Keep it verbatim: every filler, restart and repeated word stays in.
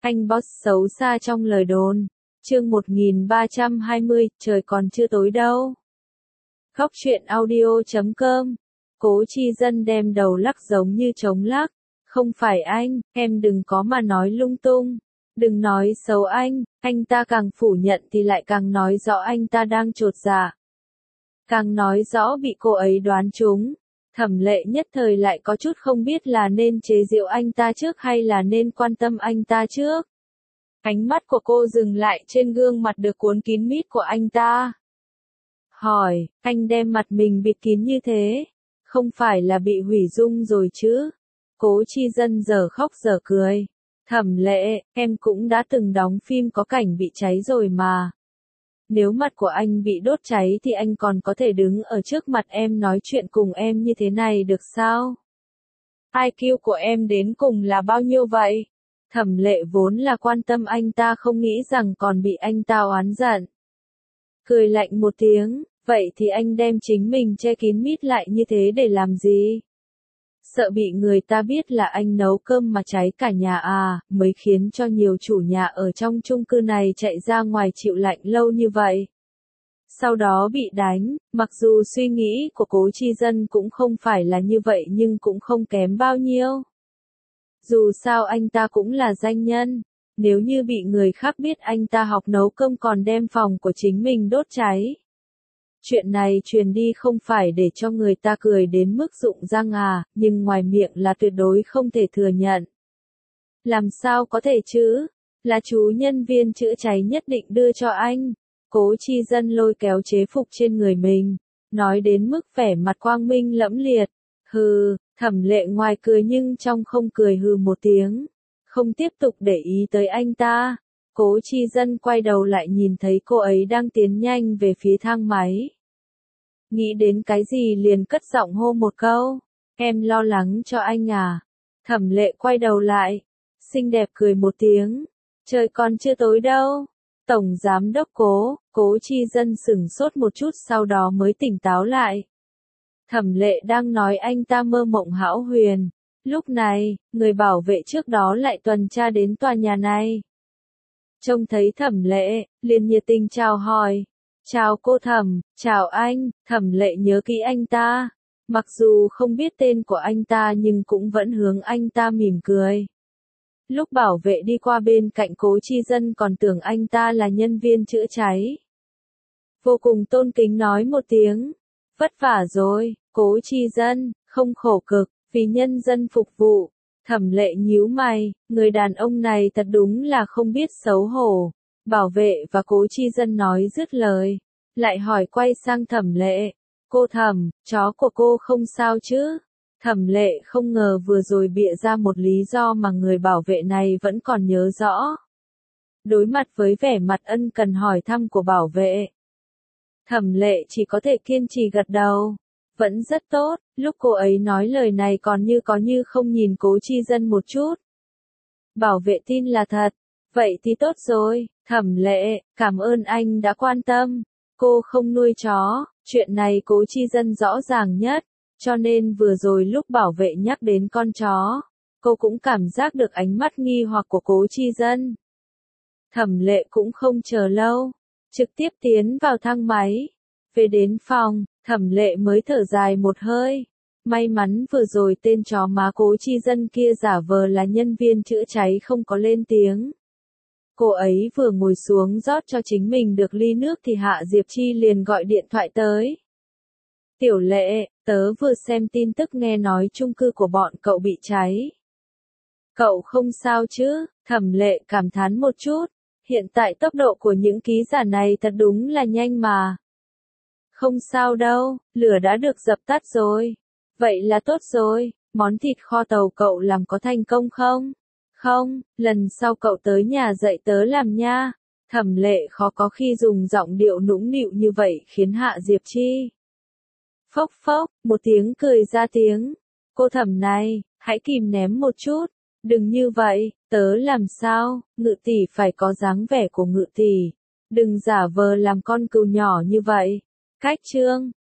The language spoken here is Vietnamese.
Anh boss xấu xa trong lời đồn. Chương một nghìn ba trăm hai mươi, trời còn chưa tối đâu. Khóc chuyện audio chấm com. Cố Chi Dân đem đầu lắc giống như trống lắc. Không phải anh, em đừng có mà nói lung tung. Đừng nói xấu anh, anh ta càng phủ nhận thì lại càng nói rõ anh ta đang chột dạ. Càng nói rõ bị cô ấy đoán trúng. Thẩm Lệ nhất thời lại có chút không biết là nên chế giễu anh ta trước hay là nên quan tâm anh ta trước. Ánh mắt của cô dừng lại trên gương mặt được cuốn kín mít của anh ta. Hỏi, anh đem mặt mình bịt kín như thế, không phải là bị hủy dung rồi chứ? Cố Chi Dân giờ khóc giờ cười. Thẩm Lệ, em cũng đã từng đóng phim có cảnh bị cháy rồi mà. Nếu mặt của anh bị đốt cháy thì anh còn có thể đứng ở trước mặt em nói chuyện cùng em như thế này được sao? i kiu của em đến cùng là bao nhiêu vậy? Thẩm Lệ vốn là quan tâm anh ta không nghĩ rằng còn bị anh ta oán giận. Cười lạnh một tiếng, vậy thì anh đem chính mình che kín mít lại như thế để làm gì? Sợ bị người ta biết là anh nấu cơm mà cháy cả nhà à, mới khiến cho nhiều chủ nhà ở trong chung cư này chạy ra ngoài chịu lạnh lâu như vậy. Sau đó bị đánh, mặc dù suy nghĩ của Cố Chi Dân cũng không phải là như vậy nhưng cũng không kém bao nhiêu. Dù sao anh ta cũng là danh nhân, nếu như bị người khác biết anh ta học nấu cơm còn đem phòng của chính mình đốt cháy. Chuyện này truyền đi không phải để cho người ta cười đến mức rụng răng à, nhưng ngoài miệng là tuyệt đối không thể thừa nhận. Làm sao có thể chứ? Là chú nhân viên chữa cháy nhất định đưa cho anh. Cố Chi Dân lôi kéo chế phục trên người mình, nói đến mức vẻ mặt quang minh lẫm liệt. Hừ, Thẩm Lệ ngoài cười nhưng trong không cười hừ một tiếng, không tiếp tục để ý tới anh ta. Cố Chi Dân quay đầu lại nhìn thấy cô ấy đang tiến nhanh về phía thang máy. Nghĩ đến cái gì liền cất giọng hô một câu, em lo lắng cho anh à? Thẩm Lệ quay đầu lại, xinh đẹp cười một tiếng, trời còn chưa tối đâu. Tổng giám đốc Cố, Cố Chi Dân sửng sốt một chút sau đó mới tỉnh táo lại. Thẩm Lệ đang nói anh ta mơ mộng hão huyền. Lúc này, người bảo vệ trước đó lại tuần tra đến tòa nhà này. Trông thấy Thẩm Lệ, liền nhiệt tình chào hỏi. Chào cô Thẩm, chào anh. Thẩm Lệ nhớ kỹ anh ta. Mặc dù không biết tên của anh ta nhưng cũng vẫn hướng anh ta mỉm cười. Lúc bảo vệ đi qua bên cạnh Cố Chi Dân còn tưởng anh ta là nhân viên chữa cháy. Vô cùng tôn kính nói một tiếng. Vất vả rồi, Cố Chi Dân, không khổ cực, vì nhân dân phục vụ. Thẩm Lệ nhíu mày, người đàn ông này thật đúng là không biết xấu hổ. Bảo vệ và Cố Chi Dân nói dứt lời, lại hỏi quay sang Thẩm Lệ. Cô Thẩm, chó của cô không sao chứ? Thẩm Lệ không ngờ vừa rồi bịa ra một lý do mà người bảo vệ này vẫn còn nhớ rõ. Đối mặt với vẻ mặt ân cần hỏi thăm của bảo vệ, Thẩm Lệ chỉ có thể kiên trì gật đầu. Vẫn rất tốt, lúc cô ấy nói lời này còn như có như không nhìn Cố Chi Dân một chút. Bảo vệ tin là thật, vậy thì tốt rồi. Thẩm Lệ, cảm ơn anh đã quan tâm. Cô không nuôi chó, chuyện này Cố Chi Dân rõ ràng nhất, cho nên vừa rồi lúc bảo vệ nhắc đến con chó, cô cũng cảm giác được ánh mắt nghi hoặc của Cố Chi Dân. Thẩm Lệ cũng không chờ lâu, trực tiếp tiến vào thang máy. Về đến phòng, Thẩm Lệ mới thở dài một hơi. May mắn vừa rồi tên chó má Cố Chi Dân kia giả vờ là nhân viên chữa cháy không có lên tiếng. Cô ấy vừa ngồi xuống rót cho chính mình được ly nước thì Hạ Diệp Chi liền gọi điện thoại tới. Tiểu Lệ, tớ vừa xem tin tức nghe nói chung cư của bọn cậu bị cháy. Cậu không sao chứ? Thẩm Lệ cảm thán một chút. Hiện tại tốc độ của những ký giả này thật đúng là nhanh mà. Không sao đâu, lửa đã được dập tắt rồi. Vậy là tốt rồi, món thịt kho tàu cậu làm có thành công không? Không, lần sau cậu tới nhà dạy tớ làm nha. Thẩm Lệ khó có khi dùng giọng điệu nũng nịu như vậy khiến Hạ Diệp Chi phốc phốc, một tiếng cười ra tiếng. Cô Thẩm này, hãy kìm ném một chút. Đừng như vậy, tớ làm sao? Ngự tỷ phải có dáng vẻ của ngự tỷ. Đừng giả vờ làm con cừu nhỏ như vậy. Cách chương